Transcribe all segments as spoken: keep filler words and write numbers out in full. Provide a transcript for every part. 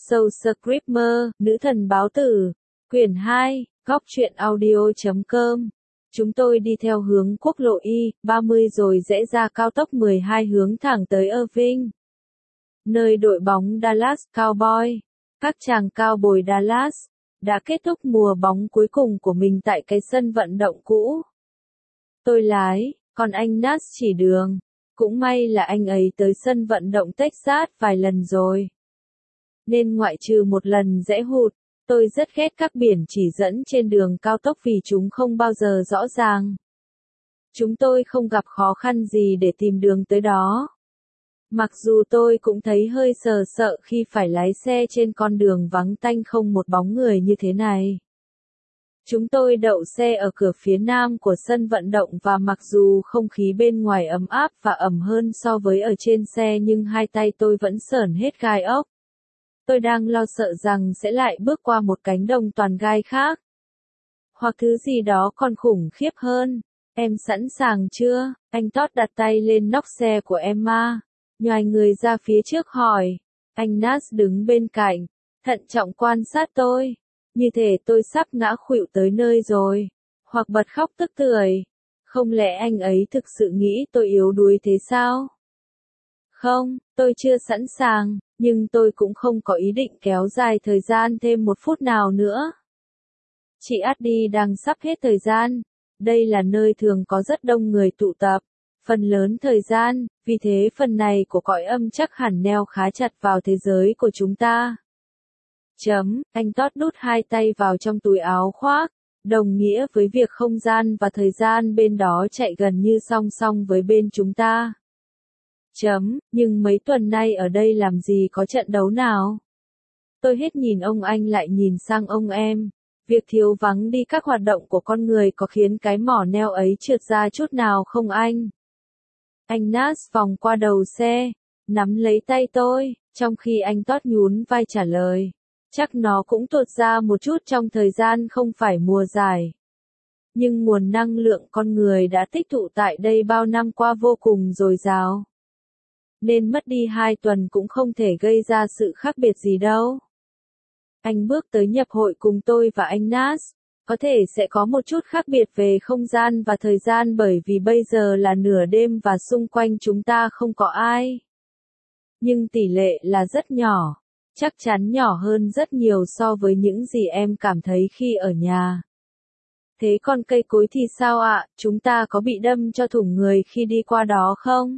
Soul Screamer, Nữ thần báo tử, quyển hai, góc truyện audio chấm com. Chúng tôi đi theo hướng quốc lộ I ba mươi rồi rẽ ra cao tốc mười hai hướng thẳng tới Irving, nơi đội bóng Dallas Cowboys, các chàng cao bồi Dallas, đã kết thúc mùa bóng cuối cùng của mình tại cái sân vận động cũ. Tôi lái, còn anh Nas chỉ đường. Cũng may là anh ấy tới sân vận động Texas vài lần rồi, nên ngoại trừ một lần rẽ hụt, tôi rất ghét các biển chỉ dẫn trên đường cao tốc vì chúng không bao giờ rõ ràng. Chúng tôi không gặp khó khăn gì để tìm đường tới đó. Mặc dù tôi cũng thấy hơi sờ sợ khi phải lái xe trên con đường vắng tanh không một bóng người như thế này. Chúng tôi đậu xe ở cửa phía nam của sân vận động và mặc dù không khí bên ngoài ấm áp và ẩm hơn so với ở trên xe nhưng hai tay tôi vẫn sởn hết gai ốc. Tôi đang lo sợ rằng sẽ lại bước qua một cánh đồng toàn gai khác. Hoặc thứ gì đó còn khủng khiếp hơn. Em sẵn sàng chưa? Anh Todd đặt tay lên nóc xe của Emma, nhoài người ra phía trước hỏi. Anh Nas đứng bên cạnh, thận trọng quan sát tôi. Như thể tôi sắp ngã khuỵu tới nơi rồi. Hoặc bật khóc tức tưởi. Không lẽ anh ấy thực sự nghĩ tôi yếu đuối thế sao? Không, tôi chưa sẵn sàng, nhưng tôi cũng không có ý định kéo dài thời gian thêm một phút nào nữa. Chị Addy đang sắp hết thời gian. Đây là nơi thường có rất đông người tụ tập, phần lớn thời gian, vì thế phần này của cõi âm chắc hẳn neo khá chặt vào thế giới của chúng ta. Chấm, anh Todd đút hai tay vào trong túi áo khoác, đồng nghĩa với việc không gian và thời gian bên đó chạy gần như song song với bên chúng ta. Chấm, nhưng mấy tuần nay ở đây làm gì có trận đấu nào? Tôi hết nhìn ông anh lại nhìn sang ông em. Việc thiếu vắng đi các hoạt động của con người có khiến cái mỏ neo ấy trượt ra chút nào không anh? Anh Nas vòng qua đầu xe, nắm lấy tay tôi, trong khi anh Todd nhún vai trả lời. Chắc nó cũng tuột ra một chút trong thời gian không phải mùa giải. Nhưng nguồn năng lượng con người đã tích tụ tại đây bao năm qua vô cùng dồi dào. Nên mất đi hai tuần cũng không thể gây ra sự khác biệt gì đâu. Anh bước tới nhập hội cùng tôi và anh Nas. Có thể sẽ có một chút khác biệt về không gian và thời gian bởi vì bây giờ là nửa đêm và xung quanh chúng ta không có ai. Nhưng tỷ lệ là rất nhỏ. Chắc chắn nhỏ hơn rất nhiều so với những gì em cảm thấy khi ở nhà. Thế còn cây cối thì sao ạ? Chúng ta có bị đâm cho thủng người khi đi qua đó không?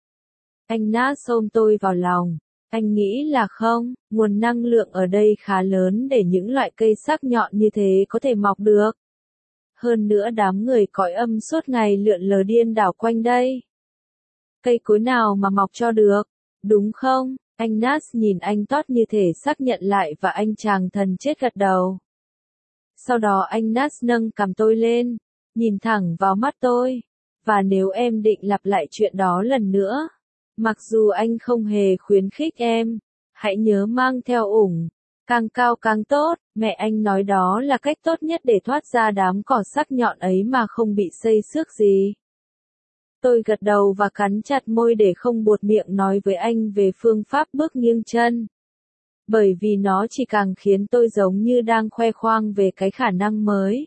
Anh Nas ôm tôi vào lòng. Anh nghĩ là không, nguồn năng lượng ở đây khá lớn để những loại cây sắc nhọn như thế có thể mọc được. Hơn nữa đám người cõi âm suốt ngày lượn lờ điên đảo quanh đây. Cây cối nào mà mọc cho được, đúng không? Anh Nas nhìn anh Todd như thể xác nhận lại và anh chàng thần chết gật đầu. Sau đó anh Nas nâng cằm tôi lên, nhìn thẳng vào mắt tôi. Và nếu em định lặp lại chuyện đó lần nữa, mặc dù anh không hề khuyến khích em, hãy nhớ mang theo ủng, càng cao càng tốt, mẹ anh nói đó là cách tốt nhất để thoát ra đám cỏ sắc nhọn ấy mà không bị xây xước gì. Tôi gật đầu và cắn chặt môi để không buột miệng nói với anh về phương pháp bước nghiêng chân. Bởi vì nó chỉ càng khiến tôi giống như đang khoe khoang về cái khả năng mới.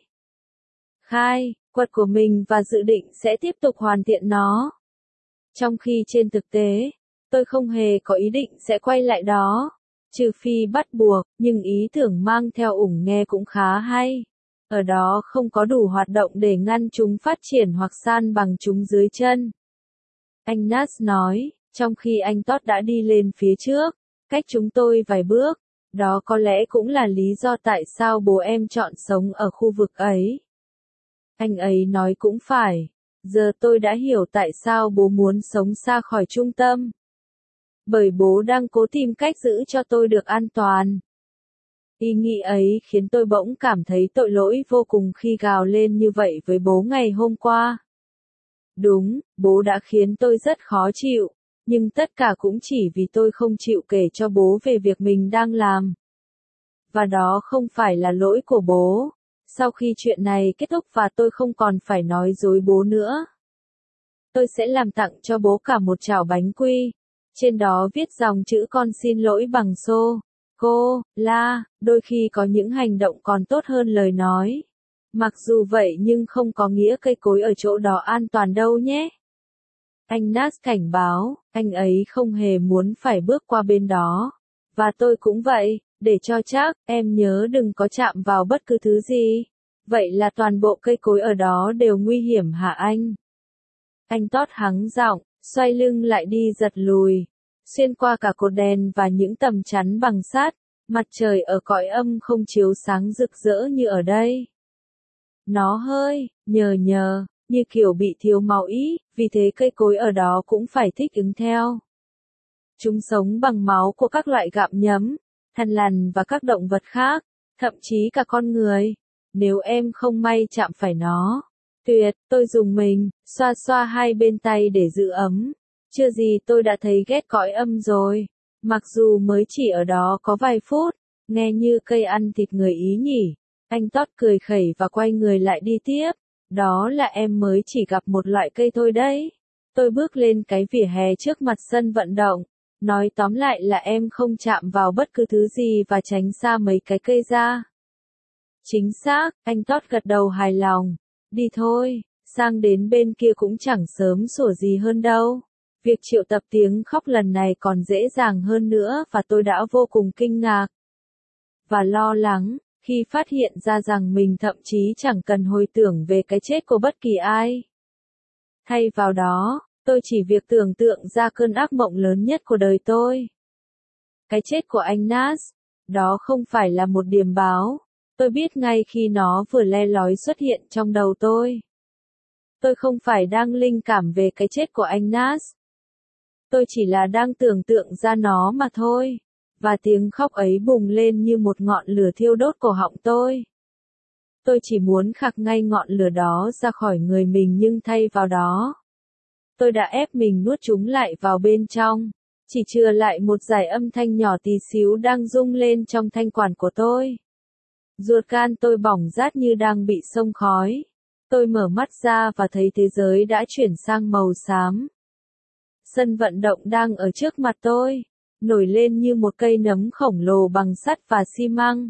Khai, quật của mình và dự định sẽ tiếp tục hoàn thiện nó. Trong khi trên thực tế, tôi không hề có ý định sẽ quay lại đó, trừ phi bắt buộc, nhưng ý tưởng mang theo ủng nghe cũng khá hay. Ở đó không có đủ hoạt động để ngăn chúng phát triển hoặc san bằng chúng dưới chân. Anh Nas nói, trong khi anh Todd đã đi lên phía trước, cách chúng tôi vài bước, đó có lẽ cũng là lý do tại sao bố em chọn sống ở khu vực ấy. Anh ấy nói cũng phải. Giờ tôi đã hiểu tại sao bố muốn sống xa khỏi trung tâm. Bởi bố đang cố tìm cách giữ cho tôi được an toàn. Ý nghĩ ấy khiến tôi bỗng cảm thấy tội lỗi vô cùng khi gào lên như vậy với bố ngày hôm qua. Đúng, bố đã khiến tôi rất khó chịu, nhưng tất cả cũng chỉ vì tôi không chịu kể cho bố về việc mình đang làm. Và đó không phải là lỗi của bố. Sau khi chuyện này kết thúc và tôi không còn phải nói dối bố nữa, tôi sẽ làm tặng cho bố cả một chảo bánh quy. Trên đó viết dòng chữ con xin lỗi bằng xô. Cô, La, đôi khi có những hành động còn tốt hơn lời nói. Mặc dù vậy nhưng không có nghĩa cây cối ở chỗ đó an toàn đâu nhé. Anh Nas cảnh báo, anh ấy không hề muốn phải bước qua bên đó. Và tôi cũng vậy, để cho chắc, em nhớ đừng có chạm vào bất cứ thứ gì. Vậy là toàn bộ cây cối ở đó đều nguy hiểm hả anh? Anh Todd hắng giọng, xoay lưng lại đi giật lùi. Xuyên qua cả cột đèn và những tấm chắn bằng sắt, mặt trời ở cõi âm không chiếu sáng rực rỡ như ở đây. Nó hơi, nhờ nhờ, như kiểu bị thiếu máu ý, vì thế cây cối ở đó cũng phải thích ứng theo. Chúng sống bằng máu của các loại gặm nhấm, thằn lằn và các động vật khác, thậm chí cả con người. Nếu em không may chạm phải nó. Tuyệt, tôi dùng mình, xoa xoa hai bên tay để giữ ấm. Chưa gì tôi đã thấy ghét cõi âm rồi. Mặc dù mới chỉ ở đó có vài phút, nghe như cây ăn thịt người Ý nhỉ. Anh Todd cười khẩy và quay người lại đi tiếp. Đó là em mới chỉ gặp một loại cây thôi đấy. Tôi bước lên cái vỉa hè trước mặt sân vận động. Nói tóm lại là em không chạm vào bất cứ thứ gì và tránh xa mấy cái cây ra. Chính xác, anh Todd gật đầu hài lòng. Đi thôi, sang đến bên kia cũng chẳng sớm sủa gì hơn đâu. Việc triệu tập tiếng khóc lần này còn dễ dàng hơn nữa và tôi đã vô cùng kinh ngạc và lo lắng khi phát hiện ra rằng mình thậm chí chẳng cần hồi tưởng về cái chết của bất kỳ ai. Thay vào đó, tôi chỉ việc tưởng tượng ra cơn ác mộng lớn nhất của đời tôi. Cái chết của anh Nas, đó không phải là một điềm báo. Tôi biết ngay khi nó vừa le lói xuất hiện trong đầu tôi. Tôi không phải đang linh cảm về cái chết của anh Nas. Tôi chỉ là đang tưởng tượng ra nó mà thôi. Và tiếng khóc ấy bùng lên như một ngọn lửa thiêu đốt cổ họng tôi. Tôi chỉ muốn khạc ngay ngọn lửa đó ra khỏi người mình nhưng thay vào đó. Tôi đã ép mình nuốt chúng lại vào bên trong. Chỉ chừa lại một dải âm thanh nhỏ tí xíu đang rung lên trong thanh quản của tôi. Ruột gan tôi bỏng rát như đang bị xông khói. Tôi mở mắt ra và thấy thế giới đã chuyển sang màu xám. Sân vận động đang ở trước mặt tôi, nổi lên như một cây nấm khổng lồ bằng sắt và xi măng.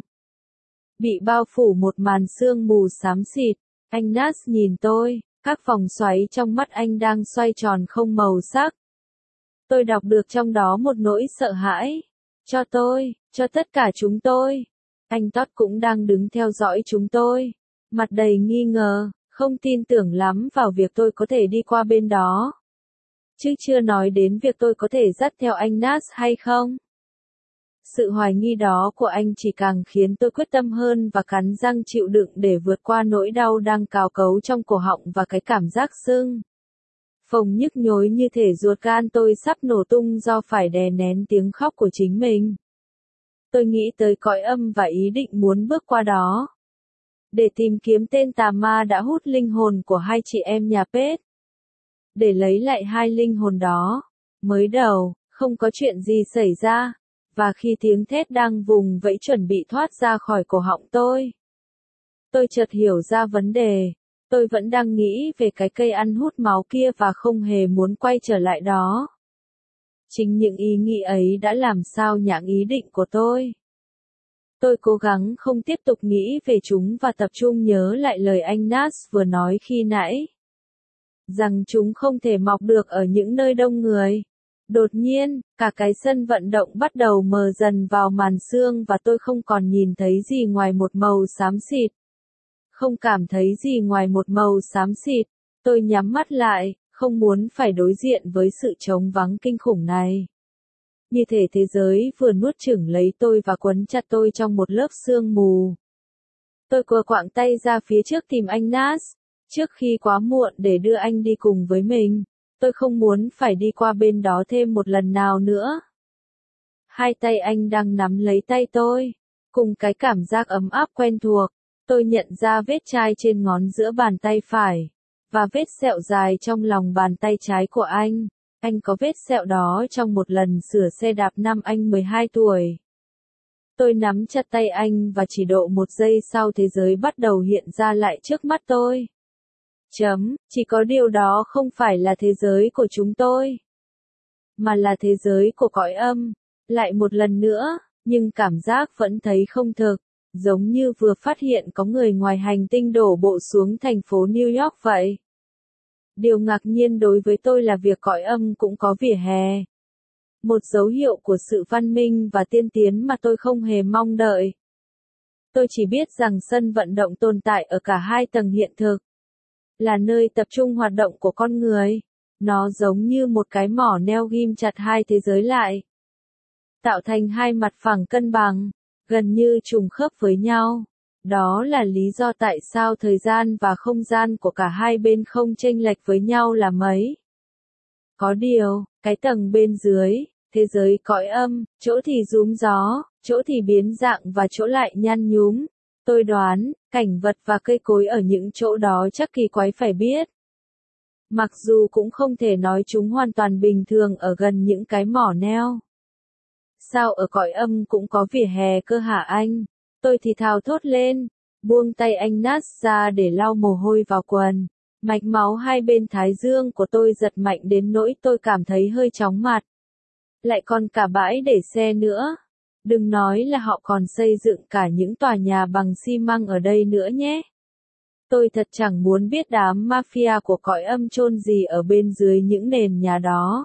Bị bao phủ một màn sương mù xám xịt, anh Nas nhìn tôi, các vòng xoáy trong mắt anh đang xoay tròn không màu sắc. Tôi đọc được trong đó một nỗi sợ hãi. Cho tôi, cho tất cả chúng tôi. Anh Todd cũng đang đứng theo dõi chúng tôi, mặt đầy nghi ngờ, không tin tưởng lắm vào việc tôi có thể đi qua bên đó. Chứ chưa nói đến việc tôi có thể dắt theo anh Nas hay không. Sự hoài nghi đó của anh chỉ càng khiến tôi quyết tâm hơn và cắn răng chịu đựng để vượt qua nỗi đau đang cào cấu trong cổ họng và cái cảm giác sưng phồng nhức nhối như thể ruột gan tôi sắp nổ tung do phải đè nén tiếng khóc của chính mình. Tôi nghĩ tới cõi âm và ý định muốn bước qua đó. Để tìm kiếm tên tà ma đã hút linh hồn của hai chị em nhà Pết. Để lấy lại hai linh hồn đó. Mới đầu, không có chuyện gì xảy ra. Và khi tiếng thét đang vùng vẫy chuẩn bị thoát ra khỏi cổ họng tôi. Tôi chợt hiểu ra vấn đề. Tôi vẫn đang nghĩ về cái cây ăn hút máu kia và không hề muốn quay trở lại đó. Chính những ý nghĩ ấy đã làm sao nhãng ý định của tôi. Tôi cố gắng không tiếp tục nghĩ về chúng và tập trung nhớ lại lời anh Nas vừa nói khi nãy. Rằng chúng không thể mọc được ở những nơi đông người. Đột nhiên, cả cái sân vận động bắt đầu mờ dần vào màn sương và tôi không còn nhìn thấy gì ngoài một màu xám xịt. Không cảm thấy gì ngoài một màu xám xịt. Tôi nhắm mắt lại, không muốn phải đối diện với sự trống vắng kinh khủng này. Như thể thế giới vừa nuốt chửng lấy tôi và quấn chặt tôi trong một lớp sương mù. Tôi quờ quạng tay ra phía trước tìm anh Nas, trước khi quá muộn để đưa anh đi cùng với mình. Tôi không muốn phải đi qua bên đó thêm một lần nào nữa. Hai tay anh đang nắm lấy tay tôi, cùng cái cảm giác ấm áp quen thuộc. Tôi nhận ra vết chai trên ngón giữa bàn tay phải, và vết sẹo dài trong lòng bàn tay trái của anh. Anh có vết sẹo đó trong một lần sửa xe đạp năm anh mười hai tuổi. Tôi nắm chặt tay anh và chỉ độ một giây sau thế giới bắt đầu hiện ra lại trước mắt tôi. Chấm, chỉ có điều đó không phải là thế giới của chúng tôi, mà là thế giới của cõi âm. Lại một lần nữa, nhưng cảm giác vẫn thấy không thực, giống như vừa phát hiện có người ngoài hành tinh đổ bộ xuống thành phố New York vậy. Điều ngạc nhiên đối với tôi là việc cõi âm cũng có vỉa hè. Một dấu hiệu của sự văn minh và tiên tiến mà tôi không hề mong đợi. Tôi chỉ biết rằng sân vận động tồn tại ở cả hai tầng hiện thực. Là nơi tập trung hoạt động của con người. Nó giống như một cái mỏ neo ghim chặt hai thế giới lại. Tạo thành hai mặt phẳng cân bằng, gần như trùng khớp với nhau. Đó là lý do tại sao thời gian và không gian của cả hai bên không chênh lệch với nhau là mấy. Có điều, cái tầng bên dưới, thế giới cõi âm, chỗ thì rúm gió, chỗ thì biến dạng và chỗ lại nhăn nhúm. Tôi đoán, cảnh vật và cây cối ở những chỗ đó chắc kỳ quái phải biết. Mặc dù cũng không thể nói chúng hoàn toàn bình thường ở gần những cái mỏ neo. Sao ở cõi âm cũng có vỉa hè cơ hả anh? Tôi thì thào thốt lên, buông tay anh Nat ra để lau mồ hôi vào quần. Mạch máu hai bên thái dương của tôi giật mạnh đến nỗi tôi cảm thấy hơi chóng mặt. Lại còn cả bãi để xe nữa. Đừng nói là họ còn xây dựng cả những tòa nhà bằng xi măng ở đây nữa nhé. Tôi thật chẳng muốn biết đám mafia của cõi âm chôn gì ở bên dưới những nền nhà đó.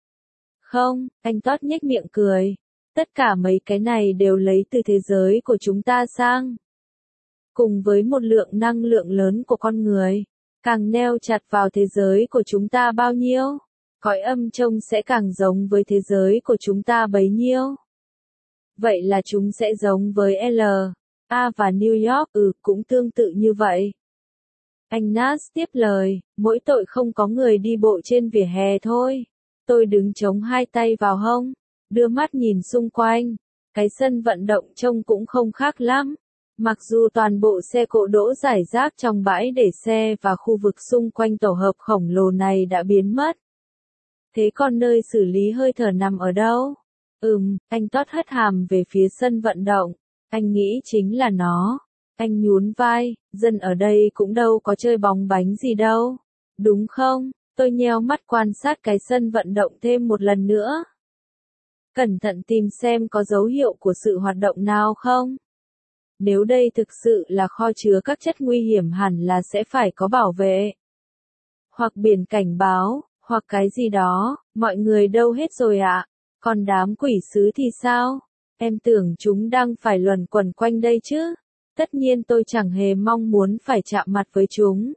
Không, anh Todd nhếch miệng cười. Tất cả mấy cái này đều lấy từ thế giới của chúng ta sang. Cùng với một lượng năng lượng lớn của con người, càng neo chặt vào thế giới của chúng ta bao nhiêu, cõi âm trông sẽ càng giống với thế giới của chúng ta bấy nhiêu. Vậy là chúng sẽ giống với L A và New York, ừ, cũng tương tự như vậy. Anh Nas tiếp lời, mỗi tội không có người đi bộ trên vỉa hè thôi. Tôi đứng chống hai tay vào hông, đưa mắt nhìn xung quanh. Cái sân vận động trông cũng không khác lắm. Mặc dù toàn bộ xe cộ đỗ rải rác trong bãi để xe và khu vực xung quanh tổ hợp khổng lồ này đã biến mất. Thế còn nơi xử lý hơi thở nằm ở đâu? Ừm, anh Todd hất hàm về phía sân vận động. Anh nghĩ chính là nó. Anh nhún vai, dân ở đây cũng đâu có chơi bóng bánh gì đâu. Đúng không? Tôi nheo mắt quan sát cái sân vận động thêm một lần nữa. Cẩn thận tìm xem có dấu hiệu của sự hoạt động nào không. Nếu đây thực sự là kho chứa các chất nguy hiểm hẳn là sẽ phải có bảo vệ. Hoặc biển cảnh báo, hoặc cái gì đó, mọi người đâu hết rồi ạ? Còn đám quỷ sứ thì sao? Em tưởng chúng đang phải luẩn quẩn quanh đây chứ? Tất nhiên tôi chẳng hề mong muốn phải chạm mặt với chúng.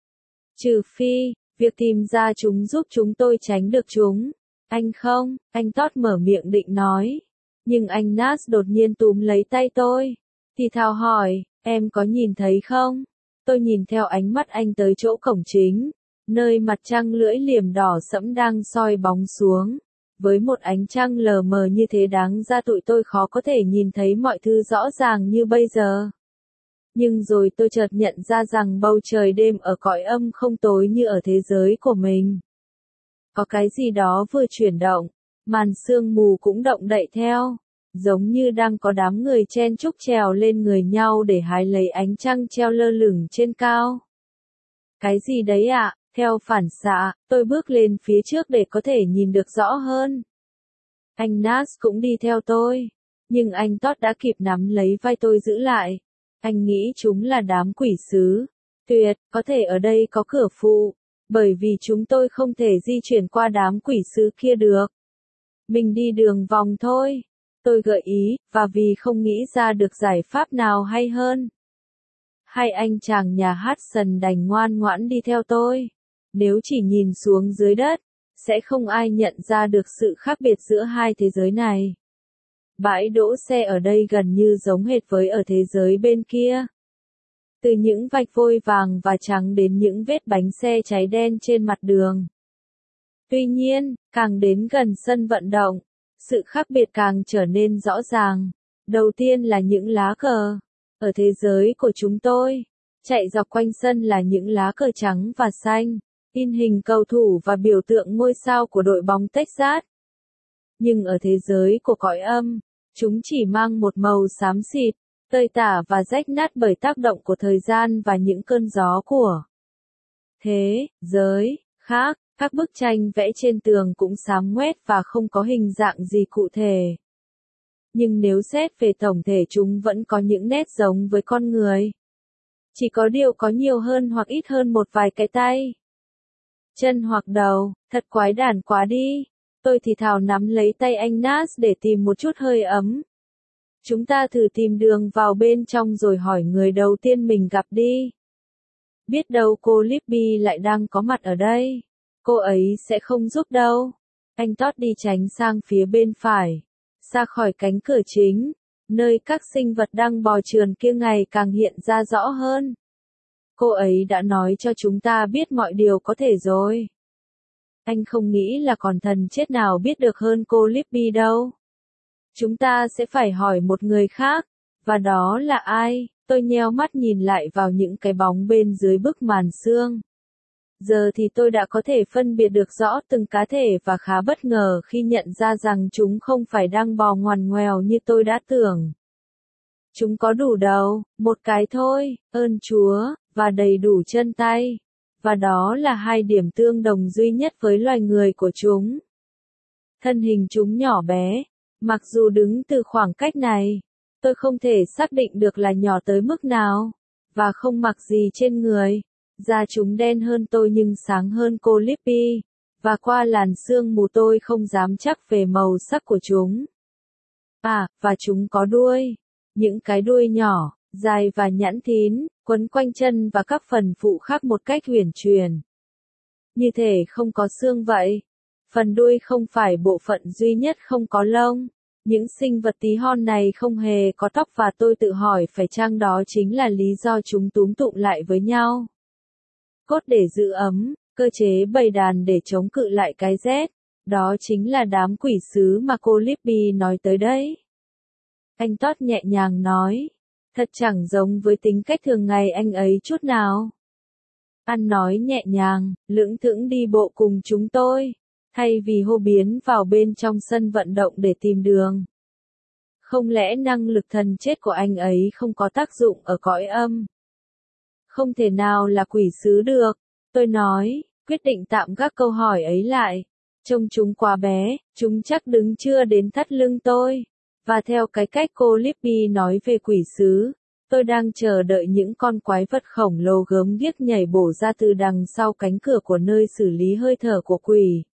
Trừ phi, việc tìm ra chúng giúp chúng tôi tránh được chúng. Anh không, anh Todd mở miệng định nói. Nhưng anh Nas đột nhiên túm lấy tay tôi. Thì thào hỏi, em có nhìn thấy không? Tôi nhìn theo ánh mắt anh tới chỗ cổng chính, nơi mặt trăng lưỡi liềm đỏ sẫm đang soi bóng xuống. Với một ánh trăng lờ mờ như thế đáng ra tụi tôi khó có thể nhìn thấy mọi thứ rõ ràng như bây giờ. Nhưng rồi tôi chợt nhận ra rằng bầu trời đêm ở cõi âm không tối như ở thế giới của mình. Có cái gì đó vừa chuyển động, màn sương mù cũng động đậy theo, giống như đang có đám người chen chúc trèo lên người nhau để hái lấy ánh trăng treo lơ lửng trên cao. Cái gì đấy ạ? À? Theo phản xạ, tôi bước lên phía trước để có thể nhìn được rõ hơn. Anh Nas cũng đi theo tôi, nhưng anh Todd đã kịp nắm lấy vai tôi giữ lại. Anh nghĩ chúng là đám quỷ sứ. Tuyệt, có thể ở đây có cửa phụ, bởi vì chúng tôi không thể di chuyển qua đám quỷ sứ kia được. Mình đi đường vòng thôi. Tôi gợi ý, và vì không nghĩ ra được giải pháp nào hay hơn. Hai anh chàng nhà Hudson đành ngoan ngoãn đi theo tôi. Nếu chỉ nhìn xuống dưới đất, sẽ không ai nhận ra được sự khác biệt giữa hai thế giới này. Bãi đỗ xe ở đây gần như giống hệt với ở thế giới bên kia. Từ những vạch vôi vàng và trắng đến những vết bánh xe cháy đen trên mặt đường. Tuy nhiên, càng đến gần sân vận động, sự khác biệt càng trở nên rõ ràng. Đầu tiên là những lá cờ. Ở thế giới của chúng tôi, chạy dọc quanh sân là những lá cờ trắng và xanh, in hình cầu thủ và biểu tượng ngôi sao của đội bóng Texas. Nhưng ở thế giới của cõi âm, chúng chỉ mang một màu xám xịt, tơi tả và rách nát bởi tác động của thời gian và những cơn gió của thế giới khác. Các bức tranh vẽ trên tường cũng xám ngoét và không có hình dạng gì cụ thể. Nhưng nếu xét về tổng thể chúng vẫn có những nét giống với con người. Chỉ có điều có nhiều hơn hoặc ít hơn một vài cái tay, chân hoặc đầu, thật quái đản quá đi. Tôi thì thào nắm lấy tay anh Nas để tìm một chút hơi ấm. Chúng ta thử tìm đường vào bên trong rồi hỏi người đầu tiên mình gặp đi. Biết đâu cô Libby lại đang có mặt ở đây. Cô ấy sẽ không giúp đâu. Anh Todd đi tránh sang phía bên phải, ra khỏi cánh cửa chính, nơi các sinh vật đang bò trườn kia ngày càng hiện ra rõ hơn. Cô ấy đã nói cho chúng ta biết mọi điều có thể rồi. Anh không nghĩ là còn thần chết nào biết được hơn cô Libby đâu. Chúng ta sẽ phải hỏi một người khác, và đó là ai? Tôi nheo mắt nhìn lại vào những cái bóng bên dưới bức màn sương. Giờ thì tôi đã có thể phân biệt được rõ từng cá thể và khá bất ngờ khi nhận ra rằng chúng không phải đang bò ngoằn ngoèo như tôi đã tưởng. Chúng có đủ đầu, một cái thôi, ơn Chúa, và đầy đủ chân tay. Và đó là hai điểm tương đồng duy nhất với loài người của chúng. Thân hình chúng nhỏ bé, mặc dù đứng từ khoảng cách này, tôi không thể xác định được là nhỏ tới mức nào, và không mặc gì trên người. Da chúng đen hơn tôi nhưng sáng hơn cô Libby, và qua làn sương mù tôi không dám chắc về màu sắc của chúng. À, và chúng có đuôi, những cái đuôi nhỏ, dài và nhẵn thín, quấn quanh chân và các phần phụ khác một cách huyền truyền. Như thể không có xương vậy. Phần đuôi không phải bộ phận duy nhất không có lông. Những sinh vật tí hon này không hề có tóc và tôi tự hỏi phải chăng đó chính là lý do chúng túm tụm lại với nhau. Cốt để giữ ấm, cơ chế bầy đàn để chống cự lại cái rét. Đó chính là đám quỷ sứ mà cô Libby nói tới đấy. Anh Todd nhẹ nhàng nói. Thật chẳng giống với tính cách thường ngày anh ấy chút nào. Anh nói nhẹ nhàng, lững thững đi bộ cùng chúng tôi, thay vì hô biến vào bên trong sân vận động để tìm đường. Không lẽ năng lực thần chết của anh ấy không có tác dụng ở cõi âm? Không thể nào là quỷ sứ được, tôi nói, quyết định tạm gác câu hỏi ấy lại. Trông chúng quá bé, chúng chắc đứng chưa đến thắt lưng tôi. Và theo cái cách cô Libby nói về quỷ sứ, tôi đang chờ đợi những con quái vật khổng lồ gớm ghiếc nhảy bổ ra từ đằng sau cánh cửa của nơi xử lý hơi thở của quỷ.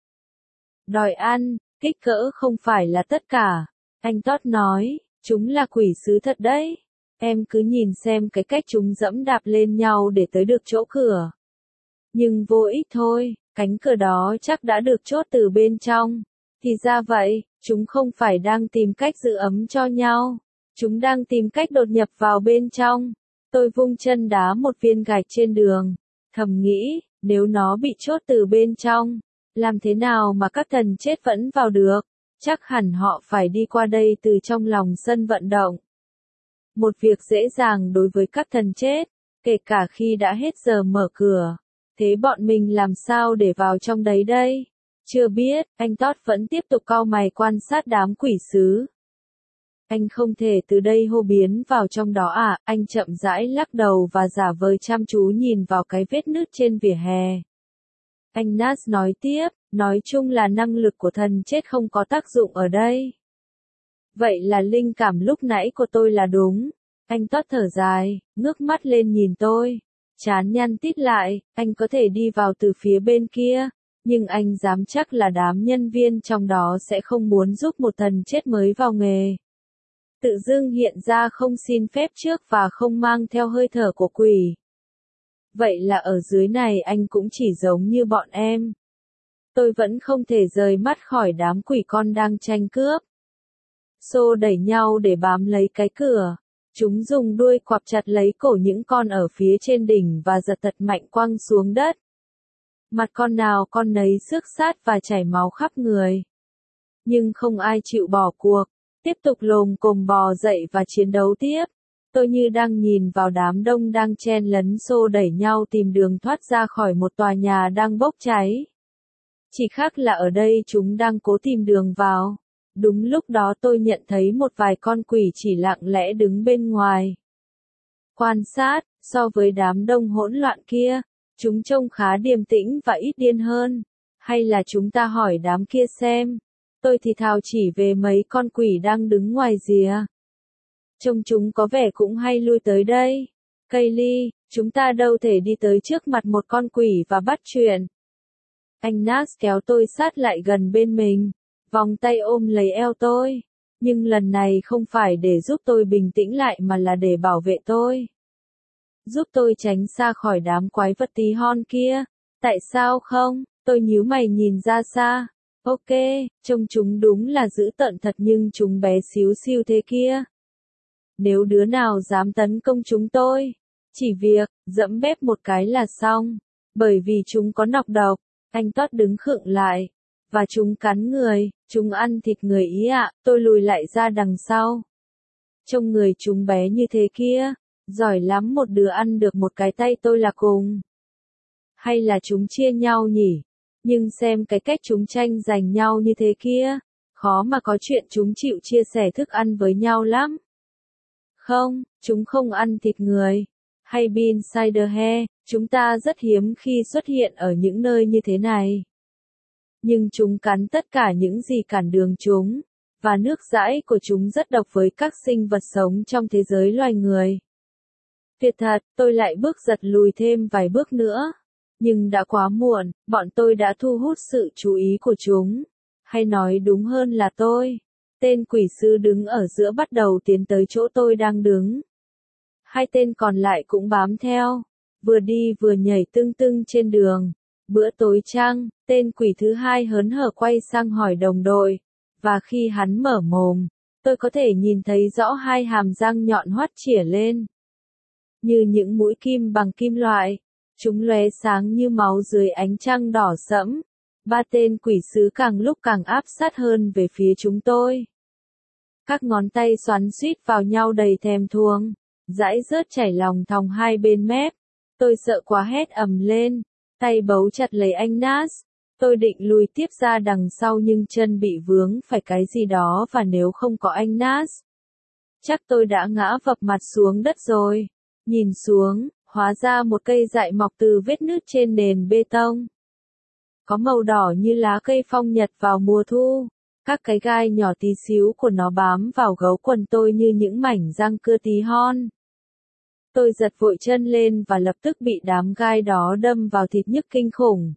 Đòi ăn, kích cỡ không phải là tất cả. Anh Todd nói, chúng là quỷ sứ thật đấy. Em cứ nhìn xem cái cách chúng dẫm đạp lên nhau để tới được chỗ cửa. Nhưng vô ích thôi, cánh cửa đó chắc đã được chốt từ bên trong. Thì ra vậy, chúng không phải đang tìm cách giữ ấm cho nhau. Chúng đang tìm cách đột nhập vào bên trong. Tôi vung chân đá một viên gạch trên đường. Thầm nghĩ, nếu nó bị chốt từ bên trong, làm thế nào mà các thần chết vẫn vào được? Chắc hẳn họ phải đi qua đây từ trong lòng sân vận động. Một việc dễ dàng đối với các thần chết, kể cả khi đã hết giờ mở cửa. Thế bọn mình làm sao để vào trong đấy đây? Chưa biết, anh Todd vẫn tiếp tục cau mày quan sát đám quỷ sứ. Anh không thể từ đây hô biến vào trong đó à? Anh chậm rãi lắc đầu và giả vờ chăm chú nhìn vào cái vết nứt trên vỉa hè. Anh Nas nói tiếp, nói chung là năng lực của thần chết không có tác dụng ở đây. Vậy là linh cảm lúc nãy của tôi là đúng. Anh Todd thở dài, ngước mắt lên nhìn tôi. Trán nhăn tít lại, anh có thể đi vào từ phía bên kia. Nhưng anh dám chắc là đám nhân viên trong đó sẽ không muốn giúp một thần chết mới vào nghề. Tự dưng hiện ra không xin phép trước và không mang theo hơi thở của quỷ. Vậy là ở dưới này anh cũng chỉ giống như bọn em. Tôi vẫn không thể rời mắt khỏi đám quỷ con đang tranh cướp. Xô đẩy nhau để bám lấy cái cửa. Chúng dùng đuôi quặp chặt lấy cổ những con ở phía trên đỉnh và giật thật mạnh quăng xuống đất. Mặt con nào con nấy xước sát và chảy máu khắp người. Nhưng không ai chịu bỏ cuộc, tiếp tục lồm cồm bò dậy và chiến đấu tiếp. Tôi như đang nhìn vào đám đông đang chen lấn xô đẩy nhau tìm đường thoát ra khỏi một tòa nhà đang bốc cháy. Chỉ khác là ở đây chúng đang cố tìm đường vào. Đúng lúc đó tôi nhận thấy một vài con quỷ chỉ lặng lẽ đứng bên ngoài. Quan sát, so với đám đông hỗn loạn kia, chúng trông khá điềm tĩnh và ít điên hơn. Hay là chúng ta hỏi đám kia xem, Tôi thì thào chỉ về mấy con quỷ đang đứng ngoài rìa. Trông chúng có vẻ cũng hay lui tới đây. Kaylee, chúng ta đâu thể đi tới trước mặt một con quỷ và bắt chuyện. Anh Nas kéo tôi sát lại gần bên mình, vòng tay ôm lấy eo tôi. Nhưng lần này không phải để giúp tôi bình tĩnh lại mà là để bảo vệ tôi. Giúp tôi tránh xa khỏi đám quái vật tí hon kia. Tại sao không? Tôi nhíu mày nhìn ra xa. Ok, trông chúng đúng là dữ tợn thật nhưng chúng bé xíu xiu thế kia. Nếu đứa nào dám tấn công chúng tôi, chỉ việc dẫm bếp một cái là xong. Bởi vì chúng có nọc độc. Anh Todd đứng khựng lại. Và chúng cắn người, chúng ăn thịt người ý ạ, tôi lùi lại ra đằng sau. Trông người chúng bé như thế kia, giỏi lắm một đứa ăn được một cái tay tôi là cùng. Hay là chúng chia nhau nhỉ? Nhưng xem cái cách chúng tranh giành nhau như thế kia, khó mà có chuyện chúng chịu chia sẻ thức ăn với nhau lắm. Không, chúng không ăn thịt người. Hay bean cider he, chúng ta rất hiếm khi xuất hiện ở những nơi như thế này. Nhưng chúng cắn tất cả những gì cản đường chúng, và nước dãi của chúng rất độc với các sinh vật sống trong thế giới loài người. Tuyệt thật, tôi lại bước giật lùi thêm vài bước nữa. Nhưng đã quá muộn, bọn tôi đã thu hút sự chú ý của chúng. Hay nói đúng hơn là tôi. Tên quỷ sứ đứng ở giữa bắt đầu tiến tới chỗ tôi đang đứng. Hai tên còn lại cũng bám theo, vừa đi vừa nhảy tưng tưng trên đường. Bữa tối trăng, tên quỷ thứ hai hớn hở quay sang hỏi đồng đội, và khi hắn mở mồm, tôi có thể nhìn thấy rõ hai hàm răng nhọn hoắt chĩa lên. Như những mũi kim bằng kim loại, chúng lóe sáng như máu dưới ánh trăng đỏ sẫm. Ba tên quỷ sứ càng lúc càng áp sát hơn về phía chúng tôi. Các ngón tay xoắn suýt vào nhau đầy thèm thuồng, dãi rớt chảy lòng thòng hai bên mép. Tôi sợ quá hét ầm lên. Tay bấu chặt lấy anh Nas. Tôi định lùi tiếp ra đằng sau nhưng chân bị vướng phải cái gì đó và nếu không có anh Nas, chắc tôi đã ngã vập mặt xuống đất rồi. Nhìn xuống, hóa ra một cây dại mọc từ vết nứt trên nền bê tông. Có màu đỏ như lá cây phong nhật vào mùa thu. Các cái gai nhỏ tí xíu của nó bám vào gấu quần tôi như những mảnh răng cưa tí hon. Tôi giật vội chân lên và lập tức bị đám gai đó đâm vào thịt nhức kinh khủng.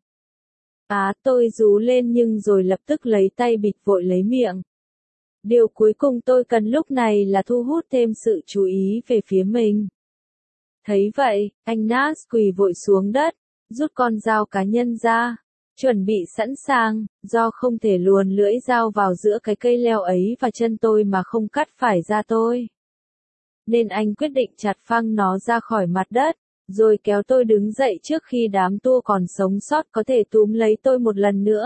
Á, tôi rú lên nhưng rồi lập tức lấy tay bịt vội lấy miệng. Điều cuối cùng tôi cần lúc này là thu hút thêm sự chú ý về phía mình. Thấy vậy, anh Nas quỳ vội xuống đất, rút con dao cá nhân ra, chuẩn bị sẵn sàng, do không thể luồn lưỡi dao vào giữa cái cây leo ấy và chân tôi mà không cắt phải da tôi. Nên anh quyết định chặt phăng nó ra khỏi mặt đất, rồi kéo tôi đứng dậy trước khi đám tua còn sống sót có thể túm lấy tôi một lần nữa.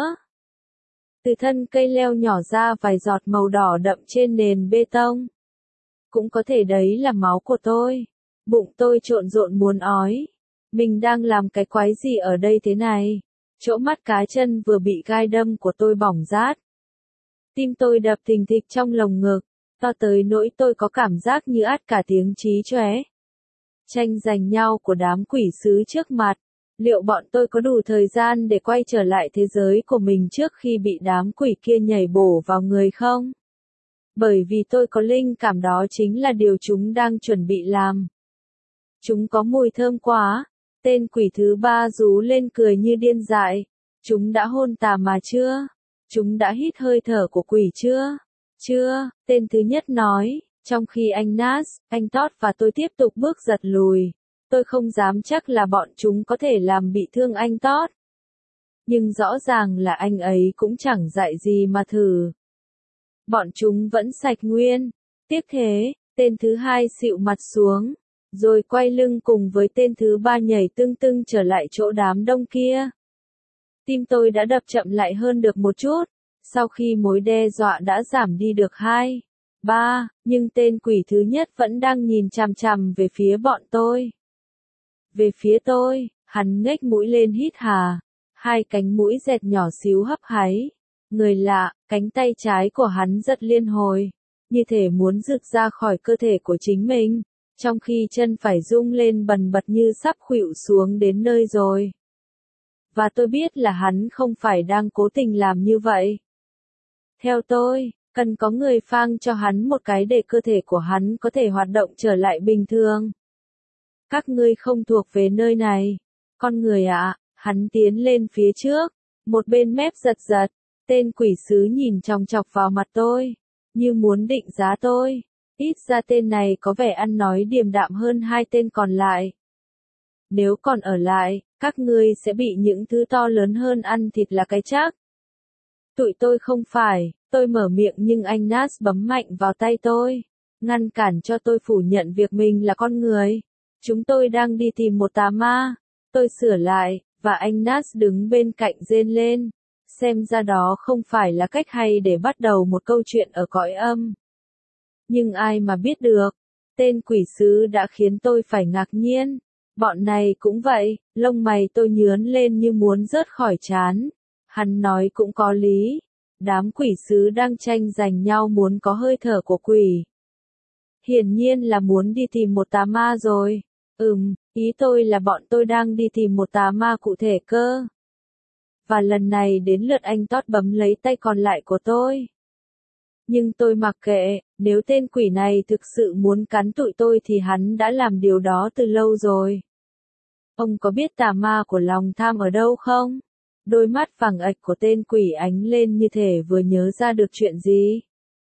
Từ thân cây leo nhỏ ra vài giọt màu đỏ đậm trên nền bê tông. Cũng có thể đấy là máu của tôi. Bụng tôi trộn rộn muốn ói. Mình đang làm cái quái gì ở đây thế này? Chỗ mắt cá chân vừa bị gai đâm của tôi bỏng rát. Tim tôi đập thình thịch trong lồng ngực, to tới nỗi tôi có cảm giác như át cả tiếng trí chóe. Tranh giành nhau của đám quỷ sứ trước mặt. Liệu bọn tôi có đủ thời gian để quay trở lại thế giới của mình trước khi bị đám quỷ kia nhảy bổ vào người không? Bởi vì tôi có linh cảm đó chính là điều chúng đang chuẩn bị làm. Chúng có mùi thơm quá. Tên quỷ thứ ba rú lên cười như điên dại. Chúng đã hôn tà mà chưa? Chúng đã hít hơi thở của quỷ chưa? Chưa, tên thứ nhất nói. Trong khi anh Nas, anh Todd và tôi tiếp tục bước giật lùi. Tôi không dám chắc là bọn chúng có thể làm bị thương anh Todd. Nhưng rõ ràng là anh ấy cũng chẳng dạy gì mà thử. Bọn chúng vẫn sạch nguyên. Tiếc thế, tên thứ hai xịu mặt xuống, rồi quay lưng cùng với tên thứ ba nhảy tưng tưng trở lại chỗ đám đông kia. Tim tôi đã đập chậm lại hơn được một chút, sau khi mối đe dọa đã giảm đi được hai, ba, nhưng tên quỷ thứ nhất vẫn đang nhìn chằm chằm về phía bọn tôi. Về phía tôi, hắn nhếch mũi lên hít hà, hai cánh mũi dẹt nhỏ xíu hấp háy. Người lạ, cánh tay trái của hắn giật liên hồi, như thể muốn rực ra khỏi cơ thể của chính mình, trong khi chân phải rung lên bần bật như sắp khuỵu xuống đến nơi rồi. Và tôi biết là hắn không phải đang cố tình làm như vậy. Theo tôi, cần có người phang cho hắn một cái để cơ thể của hắn có thể hoạt động trở lại bình thường. Các ngươi không thuộc về nơi này. Con người ạ, à, hắn tiến lên phía trước, một bên mép giật giật, tên quỷ sứ nhìn chòng chọc vào mặt tôi, như muốn định giá tôi. Ít ra tên này có vẻ ăn nói điềm đạm hơn hai tên còn lại. Nếu còn ở lại, các ngươi sẽ bị những thứ to lớn hơn ăn thịt là cái chắc. Tụi tôi không phải, tôi mở miệng nhưng anh Nas bấm mạnh vào tay tôi, ngăn cản cho tôi phủ nhận việc mình là con người. Chúng tôi đang đi tìm một tà ma. Tôi sửa lại, và anh Nas đứng bên cạnh rên lên. Xem ra đó không phải là cách hay để bắt đầu một câu chuyện ở cõi âm. Nhưng ai mà biết được, tên quỷ sứ đã khiến tôi phải ngạc nhiên. Bọn này cũng vậy, lông mày tôi nhướn lên như muốn rớt khỏi trán. Hắn nói cũng có lý. Đám quỷ sứ đang tranh giành nhau muốn có hơi thở của quỷ. Hiển nhiên là muốn đi tìm một tà ma rồi. Ừm, ý tôi là bọn tôi đang đi tìm một tà ma cụ thể cơ. Và lần này đến lượt anh Todd bấm lấy tay còn lại của tôi. Nhưng tôi mặc kệ, nếu tên quỷ này thực sự muốn cắn tụi tôi thì hắn đã làm điều đó từ lâu rồi. Ông có biết tà ma của lòng tham ở đâu không? Đôi mắt vàng ạch của tên quỷ ánh lên như thể vừa nhớ ra được chuyện gì.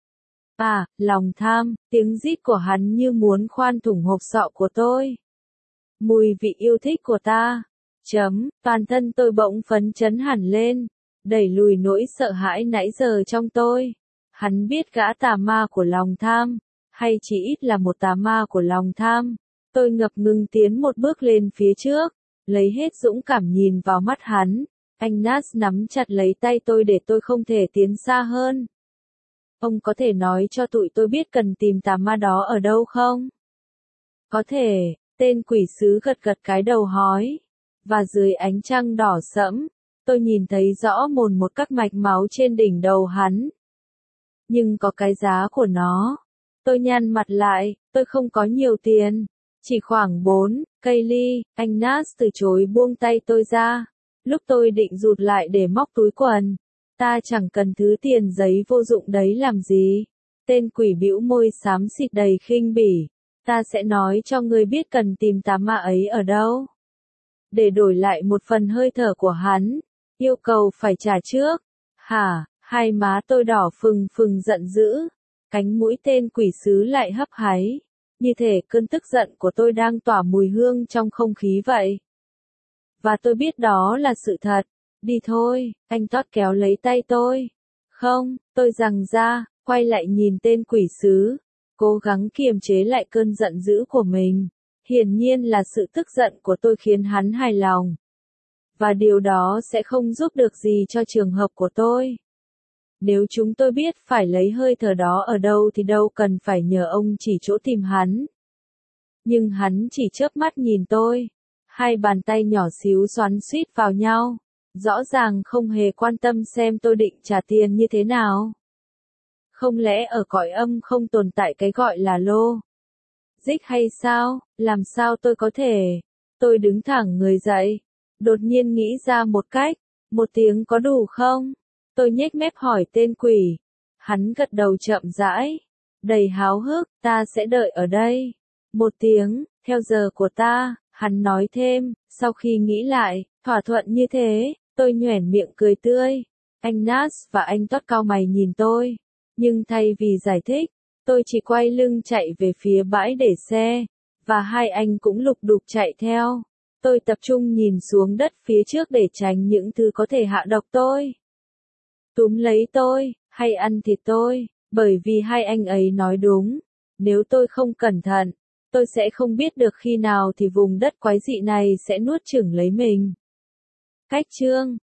À, lòng tham, tiếng rít của hắn như muốn khoan thủng hộp sọ của tôi. Mùi vị yêu thích của ta. Chấm, toàn thân tôi bỗng phấn chấn hẳn lên, đẩy lùi nỗi sợ hãi nãy giờ trong tôi. Hắn biết gã tà ma của lòng tham, hay chỉ ít là một tà ma của lòng tham. Tôi ngập ngừng tiến một bước lên phía trước, lấy hết dũng cảm nhìn vào mắt hắn. Anh Nas nắm chặt lấy tay tôi để tôi không thể tiến xa hơn. Ông có thể nói cho tụi tôi biết cần tìm tà ma đó ở đâu không? Có thể, tên quỷ sứ gật gật cái đầu hói. Và dưới ánh trăng đỏ sẫm, tôi nhìn thấy rõ mồn một các mạch máu trên đỉnh đầu hắn. Nhưng có cái giá của nó. Tôi nhăn mặt lại, tôi không có nhiều tiền. Chỉ khoảng bốn cây ly. Anh Nas từ chối buông tay tôi ra. Lúc tôi định rụt lại để móc túi quần. Ta chẳng cần thứ tiền giấy vô dụng đấy làm gì. Tên quỷ bĩu môi xám xịt đầy khinh bỉ. Ta sẽ nói cho ngươi biết cần tìm tà ma ấy ở đâu. Để đổi lại một phần hơi thở của hắn. Yêu cầu phải trả trước. Hả, hai má tôi đỏ phừng phừng giận dữ. Cánh mũi tên quỷ sứ lại hấp háy. Như thể cơn tức giận của tôi đang tỏa mùi hương trong không khí vậy. Và tôi biết đó là sự thật. Đi thôi, anh Todd kéo lấy tay tôi. Không, tôi giằng ra, quay lại nhìn tên quỷ sứ. Cố gắng kiềm chế lại cơn giận dữ của mình. Hiển nhiên là sự tức giận của tôi khiến hắn hài lòng. Và điều đó sẽ không giúp được gì cho trường hợp của tôi. Nếu chúng tôi biết phải lấy hơi thở đó ở đâu thì đâu cần phải nhờ ông chỉ chỗ tìm hắn. Nhưng hắn chỉ chớp mắt nhìn tôi. Hai bàn tay nhỏ xíu xoắn xuýt vào nhau. Rõ ràng không hề quan tâm xem tôi định trả tiền như thế nào. Không lẽ ở cõi âm không tồn tại cái gọi là lô? Dích hay sao? Làm sao tôi có thể? Tôi đứng thẳng người dậy. Đột nhiên nghĩ ra một cách. Một tiếng có đủ không? Tôi nhếch mép hỏi tên quỷ. Hắn gật đầu chậm rãi. Đầy háo hức, ta sẽ đợi ở đây. Một tiếng, theo giờ của ta, hắn nói thêm, sau khi nghĩ lại, thỏa thuận như thế, tôi nhoẻn miệng cười tươi. Anh Nas và anh Todd cau mày nhìn tôi. Nhưng thay vì giải thích, tôi chỉ quay lưng chạy về phía bãi để xe, và hai anh cũng lục đục chạy theo. Tôi tập trung nhìn xuống đất phía trước để tránh những thứ có thể hạ độc tôi. Túm lấy tôi, hay ăn thịt tôi, bởi vì hai anh ấy nói đúng. Nếu tôi không cẩn thận, tôi sẽ không biết được khi nào thì vùng đất quái dị này sẽ nuốt chửng lấy mình. Cách chương